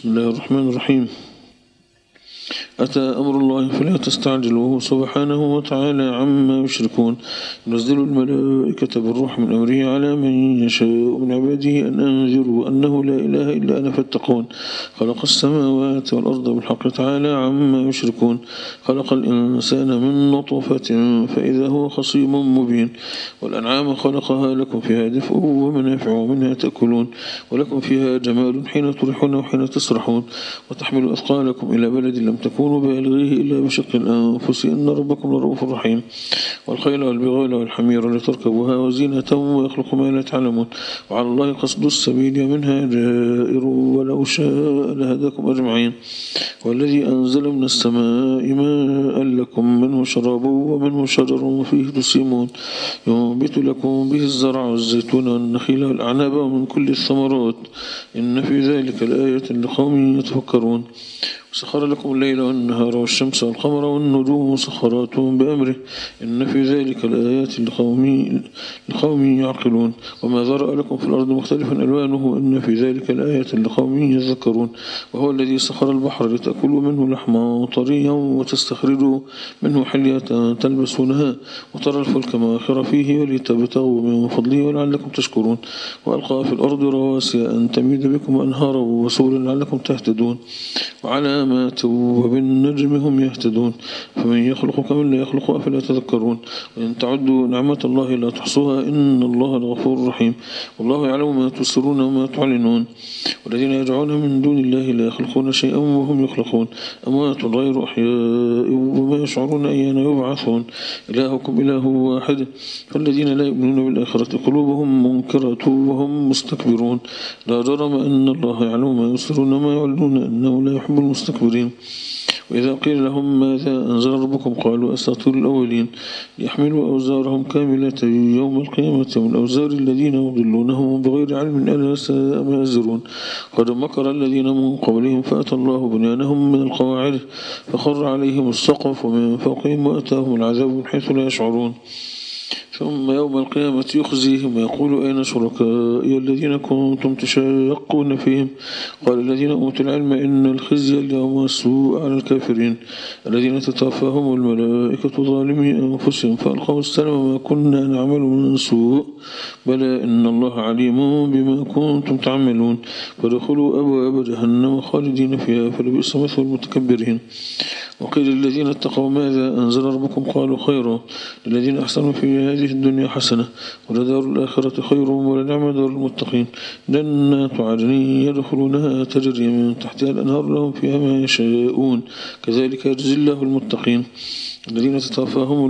بسم الله الرحمن الرحيم. أتى أمر الله فلا تستعجلوه سبحانه وتعالى عما يشركون. ينزل الملائكة بالروح من أمره على من يشاء من عباده أن أنذروا أنه لا إله إلا أنا فاتقون. خلق السماوات والأرض بالحق تعالى عما يشركون. خلق الإنسان من نطفة فإذا هو خصيم مبين. والأنعام خلقها لكم فيها دفء ومنافع ومنها تأكلون ولكم فيها جمال حين تريحون وحين تسرحون وتحمل أثقالكم إلى بلد لم تكونوا بالغيه إلا بشق الأنفس إن ربكم لرؤوف رحيم. والخيل والبغال والحمير لتركبوها وزينة ويخلق ما لا تعلمون وعلى الله قصد السبيل منها جائر ولو شاء لهداكم أجمعين. والذي أنزل من السماء ماء لكم منه شراب ومنه شجر فيه تسيمون ينبت لكم به الزرع والزيتون والنخيل والأعناب ومن كل الثمرات إن في ذلك لآية لقوم يتفكرون. وسخر لكم الليل والنهار والشمس والقمر والنجوم مسخرات بأمره إن في ذلك لآيات لقوم يعقلون. وما ذرأ لكم في الأرض مختلفا ألوانه إن في ذلك لآية لقوم يذكرون. وهو الذي سخر البحر لتأكلوا منه لحما طريا وتستخرجوا منه حلية تلبسونها وترى الفلك مواخر فيه ولتبتغوا من فضله ولعلكم تشكرون. وألقى في الأرض رواسي أن تميد بكم أنهارا وسبلا لعلكم تهتدون وعلامات وبالنجم هم يهتدون. فمن يخلق كمن لا يخلق أفلا تذكرون. وإن تعدوا نعمة الله لا تحصوها إن الله لغفور رحيم. والله يعلم ما تسرون وما تعلنون. والذين يدعون من دون الله لا يخلقون شيئا وهم يخلقون أموات غير أحياء وما يشعرون أيان يبعثون. إلهكم إله واحد فالذين لا يؤمنون بالآخرة قلوبهم منكرة وهم مستكبرون. لا جرم أن الله يعلم ما يسرون وما يعلنون أنه لا يحب المستكبرين. وإذا قيل لهم ماذا أنزل ربكم قالوا أساطير الأولين ليحملوا أوزارهم كاملة يوم القيامة ومن أوزار الذين يضلونهم بغير علم ألا ساء ما يزرون. قد مكر الذين من قبلهم فأتى الله بنيانهم من القواعد فخر عليهم السقف ومن فوقهم وأتاهم العذاب من حيث لا يشعرون. ثم يوم القيامة يخزيهم ويقول أين شركائي الذين كنتم تشاقون فيهم قال الذين أوتوا العلم إن الخزي اليوم والسوء على الكافرين الذين تتوفاهم الملائكة ظالمي أنفسهم فألقوا السلام ما كنا نعمل من سوء بلى إن الله عليم بما كنتم تعملون فادخلوا أبواب جهنم خالدين فيها فلبئس مثوى المتكبرين. وقيل الذين اتقوا ماذا أنزل ربكم قالوا خيرا للذين أحسنوا في هذه الدنيا حسنة ولدار الآخرة خير ولنعم دار المتقين جنات عدن يدخلونها تجري من تحتها الأنهار لهم فيها ما يشاءون كذلك يجزي الله المتقين. الذين تتوفاهم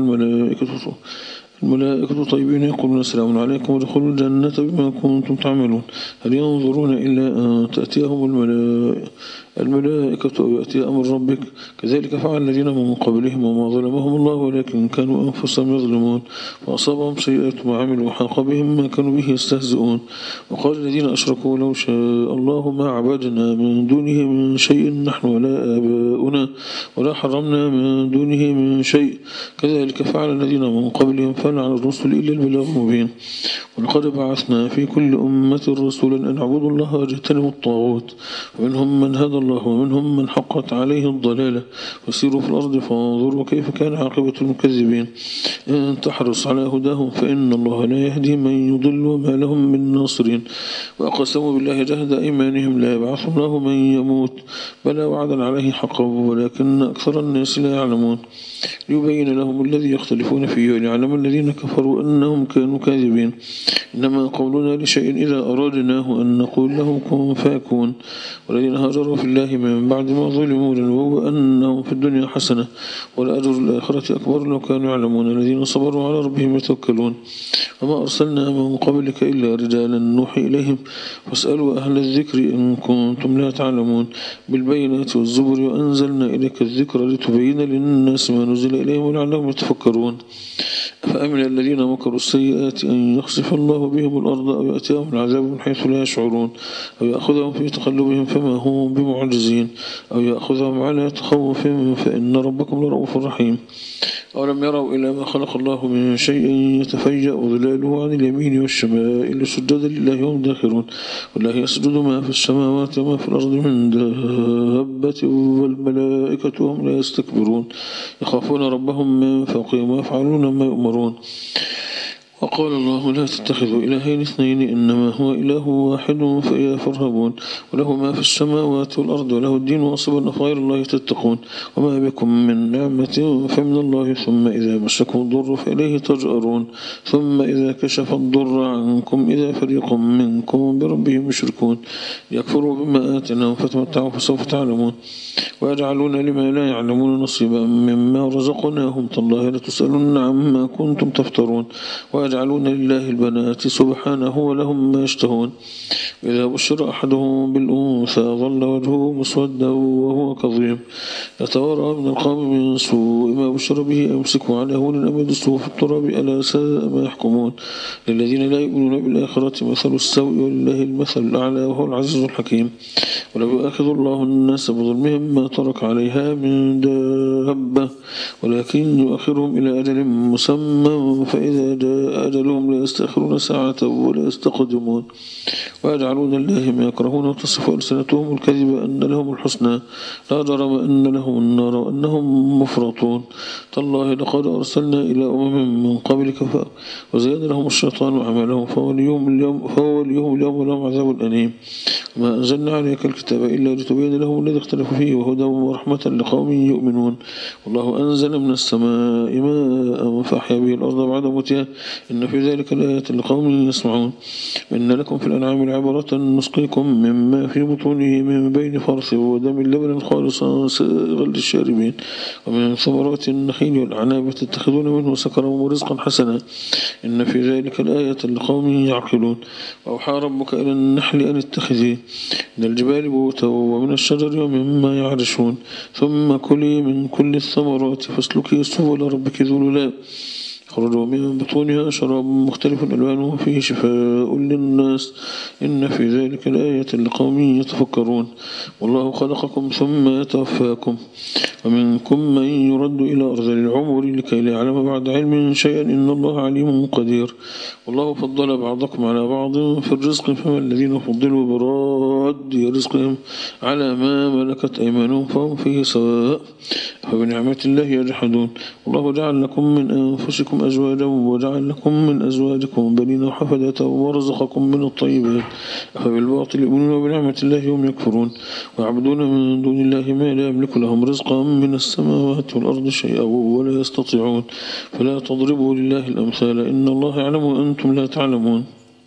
الملائكة طيبين يقولون سلام عليكم ودخلوا الجنة بما كنتم تعملون. هل ينظرون إلا أن تأتيهم الملائكة أو يأتي أمر ربك كذلك فعل الذين من قبلهم وما ظلمهم الله ولكن كانوا أنفسهم يظلمون فأصابهم سيئات ما عملوا وحاق بهم ما كانوا به يستهزئون. وقال الذين أشركوا لو شاء الله ما عبدنا من دونه من شيء نحن ولا آباؤنا ولا حرمنا من دونه من شيء كذلك فعل الذين من قبلهم فلعن الرسل إلا البلاغ المبين. ولقد بعثنا في كل أمة رسولا أن اعبدوا الله واجتنبوا الطاغوت ومنهم من هدى الله ومنهم من حقت عليه الضلالة وسيروا في الأرض فانظروا كيف كان عاقبة المكذبين. إن تحرص على هداهم فإن الله لا يهدي من يضل وما لهم من ناصرين. وأقسموا بالله جهد أيمانهم لا يبعث الله من يموت بلى وعدا عليه حقا ولكن أكثر الناس لا يعلمون. ليبين لهم الذي يختلفون فيه وليعلم الذين كفروا أنهم كانوا كاذبين. إنما قولنا لشيء إذا أرادناه أن نقول له كن فيكون. والذين هاجروا في الله من بعد ما ظلموا لنبوء أنهم في الدنيا حسنة والأجر الآخرة أكبر لو كانوا يعلمون. الذين صبروا على ربهم يتوكلون. وما أرسلنا من قبلك إلا رجالا نوحي إليهم فاسألوا أهل الذكر إن كنتم لا تعلمون. بالبينات والزبر وأنزلنا إليك الذكر لتبين للناس ما نزل إليهم ولعلهم يتفكرون. فأمن الذين مكروا السيئات أن يخسف الله بهم الأرض أو يأتيهم العذاب من حيث لا يشعرون أو يأخذهم في تقلبهم فما هم بمعجزين أو يأخذهم على تخوف فإن ربكم لرؤوف رحيم. أولم يروا إلى ما خلق الله من شيء يتفيأ ظلاله عن اليمين والشمائل سجدا لله وهم داخرون والله يسجد ما في السماوات وما في الأرض من دابة والملائكة وهم لا يستكبرون يخافون ربهم من فوقهم ويفعلون ما يؤمرون وقال الله لا تتخذوا إلهين اثنين إنما هو إله واحد فإياه فارهبون وله ما في السماوات والأرض وله الدين واصبا أفغير الله تتقون وما بكم من نعمة فمن الله ثم إذا مسكم الضر فإليه تجأرون ثم إذا كشف الضر عنكم إذا فريق منكم بربهم يشركون يكفروا بما آتناهم فتمتعوا فسوف تعلمون ويجعلون لما لا يعلمون نصيبا مما رزقناهم تالله لتسألن عما كنتم تفترون ويجعلون لله البنات سبحانه ولهم ما يشتهون إذا بشر أحدهم بالأنثى ظل وجهه مسودا وهو كظيم يتوارى من القوم من سوء ما بشر به أمسكه على هون أم يدسه في التراب ألا ساء ما يحكمون للذين لا يؤمنون بالآخرة مثل السوء ولله المثل الأعلى وهو العزيز الحكيم ولو يؤاخذ الله الناس بظلمهم ما ترك عليها من دابة ولكن يؤخرهم إلى أجل مسمى فإذا جاء أجلهم لا يستأخرون ساعة ولا يستقدمون ويجعلون الله ما يكرهون وتصف ألسنتهم الكذب أن لهم الحسنى لا جرم أن لهم النار وأنهم مفرطون تالله لقد أرسلنا إلى من قبلك وزين لهم الشيطان أعمالهم فهو اليوم ولهم عذاب أليم وما أنزلنا عليك الكتاب إلا لتبين لهم الذي اختلفوا فيه وهدى ورحمة لقوم يؤمنون والله أنزل من السماء ماء فأحيا به الأرض بعد موتها إن في ذلك الآيات لقوم يسمعون إن لكم في الأنعام عبرة نسقيكم مما في بطونه من بين فرث ودم لبنا خالصا سائغا للشاربين ومن ثمرات النخيل والأعناب تتخذون منه سكرا ورزقا حسنا إن في ذلك الآية لقوم يعقلون وأوحى ربك إلى النحل أن اتخذي من الجبال بيوتا ومن الشجر ومما يعرشون ثم كلي من كل الثمرات فاسلكي سبل ربك ذللا خرجوا من بطونها شراب مختلف ألوانه فيه شفاء للناس إن في ذلك الآية لقوم يتفكرون والله خلقكم ثم يتوفاكم ومنكم من يرد إلى أرذل العمر لكي لا يعلم بعد علم شيئا إن الله عليم قدير والله فضل بعضكم على بعض في الرزق فما الذين فضلوا براد رزقهم على ما ملكت أيمانهم فهم فيه سواء فبنعمة الله يجحدون والله جعل لكم من أنفسكم أزواجا وجعل لكم من أزواجكم بنين وحفدة ورزقكم من الطيبات أفبالباطل يؤمنون وبنعمة الله هم يكفرون ويعبدون من دون الله ما لا يملك لهم رزقا من السماوات والأرض شيئا ولا يستطيعون فلا تضربوا لله الأمثال إن الله يعلم وأنتم لا تعلمون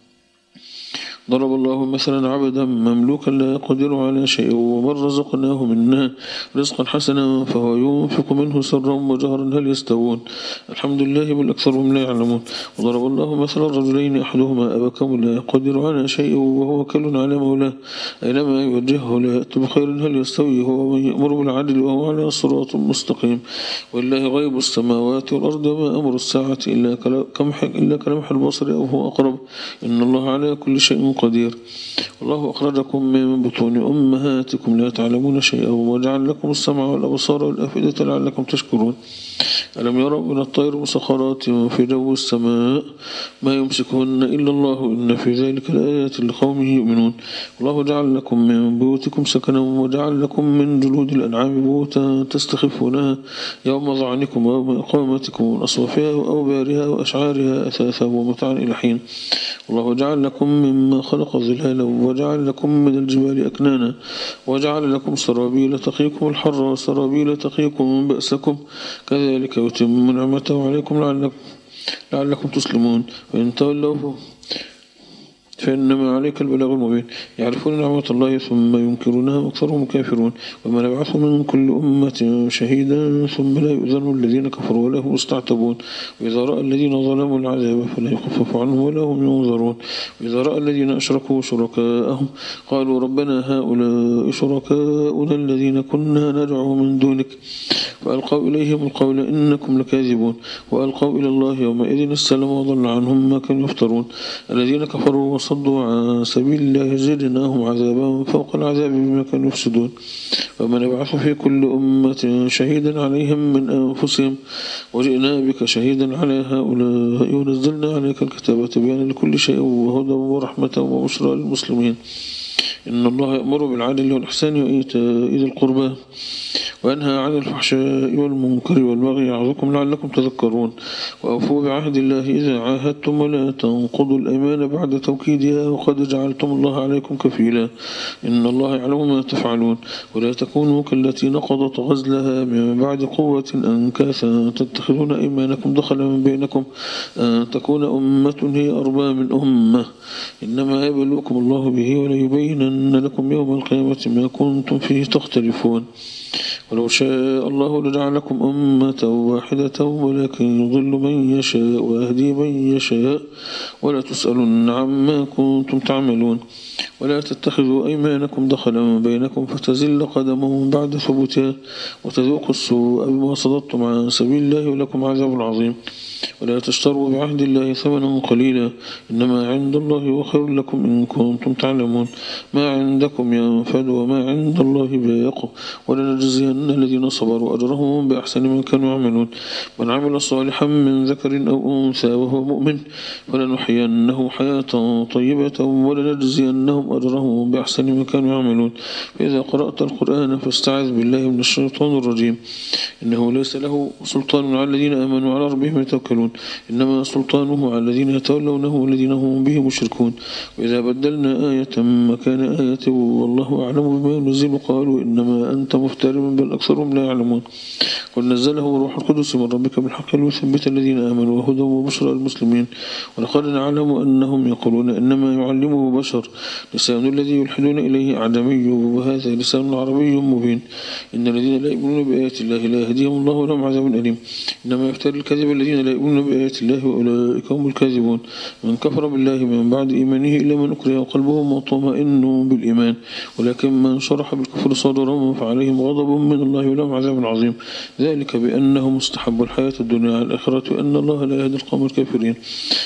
ضرب الله مثلا عبدا مملوكا لا يقدر على شيء ومن رزقناه منا رزقا حسنا فهو ينفق منه سرا وجهرا هل يستوون الحمد لله بل أكثرهم لا يعلمون وضرب الله مثلا رجلين أحدهما أبكم لا يقدر على شيء وهو كل على مولاه أينما يوجهه لا يأتي بخير هل يستوي هو من يأمر بالعدل وهو على صراط مستقيم ولله غيب السماوات والأرض وما أمر الساعة إلا كلمح البصر أو هو أقرب إن الله على كل شيء قدير والله أخرجكم من بطون أمهاتكم لا تعلمون شيئا وجعل لكم السمع والأبصار والأفئدة لعلكم تشكرون ألم يروا من الطير مسخرات في جو السماء ما يمسكهن إلا الله إن في ذلك الآيات لقوم يؤمنون والله جعل لكم من بيوتكم سكنا وجعل لكم من جلود الأنعام بيوتا تستخفونها يوم ظعنكم ويوم إقامتكم وأصوافها وأوبارها وأشعارها أثاثا ومتعا إلى حين والله جعل لكم مما خلق ظلالا وجعل لكم من الجبال أكنانا وجعل لكم سرابيل تقيكم الحر وسرابيل تقيكم بأسكم كذلك يتم نعمته عليكم لعلكم تسلمون وإن تولوا فإنما عليك البلاغ المبين يعرفون نعمة الله ثم ينكرونها وأكثرهم كافرون وما نبعث من كل أمة شهيدا ثم لا يؤذن الذين كفروا ولا هم مستعتبون وإذا رأى الذين ظلموا العذاب فلا يخفف عنهم ولا هم ينظرون وإذا رأى الذين أشركوا شركاءهم قالوا ربنا هؤلاء شركاؤنا الذين كنا ندعو من دونك فألقوا إليهم القول إنكم لكاذبون وألقوا إلى الله يومئذ السلام وضل عنهم ما كانوا يفترون الذين كفروا صدوا عن سبيل الله زدناهم عذابا فوق العذاب بما كانوا يفسدون وما نبعث في كل أمة شهيدا عليهم من أنفسهم وجئنا بك شهيدا على هؤلاء ونزلنا عليك الكتاب تبيانا لكل شيء وهدى ورحمة وبشرى للمسلمين إن الله يأمر بالعدل والإحسان وإيتاء ذي القربى وينهى عن الفحشاء والمنكر والبغي يعظكم لعلكم تذكرون وأوفوا بعهد الله إذا عاهدتم ولا تنقضوا الأيمان بعد توكيدها وقد جعلتم الله عليكم كفيلا إن الله يعلم ما تفعلون ولا تكونوا كالتي نقضت غزلها من بعد قوة أنكاثا تتخذون أيمانكم دخلا بينكم أن تكون أمة هي أربى من أمة إنما يبلوكم الله به وليبينن لكم يوم القيامة ما كنتم فيه تختلفون ولو شاء الله لجعلكم أمة واحدة ولكن يضل من يشاء ويهدي من يشاء ولا تسألن عما كنتم تعملون ولا تتخذوا أيمانكم دخلا بينكم فتزل قدمهم بعد ثبوتها وتذوقوا السوء بما صددتم عن سبيل الله ولكم عذاب عظيم ولا تشتروا بعهد الله ثمنا قليلا إنما عند الله وخير لكم إن كنتم تعلمون ما عندكم ينفد وما عند الله باق ولنجزين الذين صبروا أجرهم بأحسن ما كانوا يعملون من عمل صالحا من ذكر أو أنثى وهو مؤمن فلنحيينه حياة طيبة ولنجزينهم أجرهم بأحسن ما كانوا يعملون فإذا قرأت القرآن فاستعذ بالله من الشيطان الرجيم إنه ليس له سلطان على الذين آمنوا على ربهم يتوكلون إنما سلطانه على الذين يتولونه والذين هم به مشركون وإذا بدلنا آية مكان آية والله أعلم بما ينزل قالوا إنما أنت مفتر بل أكثرهم لا يعلمون قل نزله روح القدس من ربك بالحق ليثبت الذين آمنوا وهدى وبشرى المسلمين ولقد نعلم أنهم يقولون إنما يعلمه بشر لسان الذي يلحدون إليه أعجمي وهذا لسان عربي مبين إن الذين لا يؤمنون بآيات الله لا يهديهم الله ولهم عذاب أليم إنما يفتري الكذب الذين لا يؤمنون بآيات الله وأولئك هم الكاذبون من كفر بالله من بعد إيمانه إلا من أكره وقلبه مطمئن بالإيمان ولكن من شرح بالكفر صدرا فعليهم غضب من الله ولهم عذاب عظيم ذلك بأنهم استحبوا الحياة الدنيا على الآخرة وأن الله لا يهدي القوم الكافرين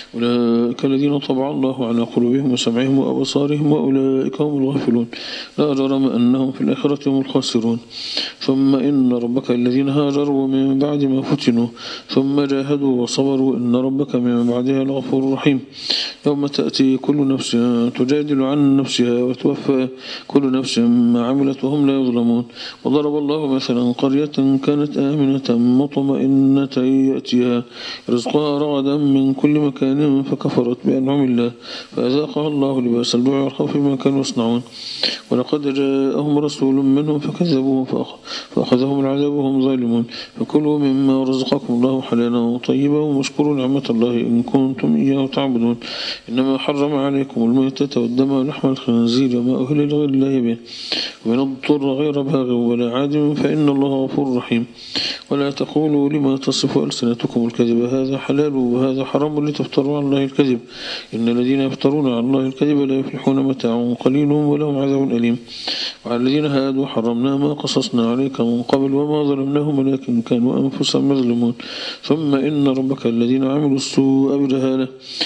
أولئك الذين طبع الله على قلوبهم وسمعهم وأبصارهم وأولئك هم الغافلون لا جرم أنهم في الآخرة هم الخاسرون ثم إن ربك الذين هاجروا من بعد ما فتنوا ثم جاهدوا وصبروا إن ربك من بعدها لغفور رحيم يوم تأتي كل نفس تجادل عن نفسها وتوفى كل نفس ما عملت وهم لا يظلمون وضرب الله مثلا قرية كانت آمنة مطمئنة يأتيها رزقها رغدا من كل مكان فكفرت بأنعم الله فأذاقها الله لباس الجوع والخوف بما كانوا يصنعون ولقد جاءهم رسول منهم فكذبوه فأخذهم العذاب وهم ظالمون فكلوا مما رزقكم الله حلالا طيبا واشكروا نعمة الله إن كنتم إياه تعبدون إنما حرم عليكم الميتة والدم ولحم الخنزير وما أهل لغير الله به ومن اضطر غير باغ ولا عاد فإن الله غفور رحيم ولا تقولوا لما تصف ألسنتكم الكذب هذا حلال وهذا حرام لتفتروا على الله الكذب إن الذين يفترون على الله الكذب لا يفلحون متاع قليل ولهم عذاب أليم وعلى الذين هادوا حرمنا ما قصصنا عليك من قبل وما ظلمناهم ولكن كانوا أنفسهم يظلمون ثم إن ربك الذين عملوا السوء بجهالة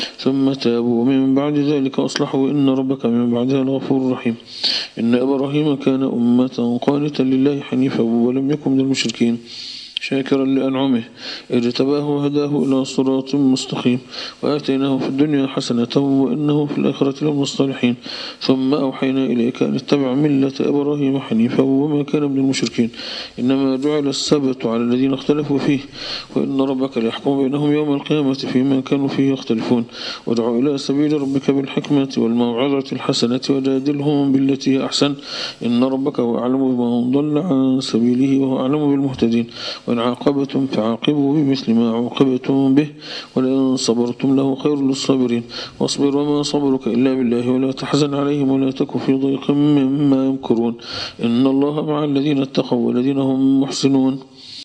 ثم تابوا من بعد ذلك أصلحوا إن ربك من بعدها لغفور رحيم إن إبراهيم كان أمة قانتا لله حنيفا ولم يكن من المشركين شاكرا لأنعمه اجتباه وهداه إلى صراط مستقيم وآتيناه في الدنيا حسنة وإنه في الآخرة لمن الصالحين ثم أوحينا إليك أن اتبع ملة إبراهيم حنيفا وما كان من المشركين إنما جعل السبت على الذين اختلفوا فيه وإن ربك ليحكم بينهم يوم القيامة فيما كانوا فيه يختلفون وادع إلى سبيل ربك بالحكمة والموعظة الحسنة وجادلهم بالتي هي أحسن إن ربك هو أعلم بمن ضل عن سبيله وهو أعلم بالمهتدين وإن عاقبتم فعاقبوا بمثل ما عوقبتم به ولئن صبرتم له خير للصابرين واصبر وما صبرك إلا بالله ولا تحزن عليهم ولا تك في ضيق مما يمكرون إن الله مع الذين اتقوا والذين هم محسنون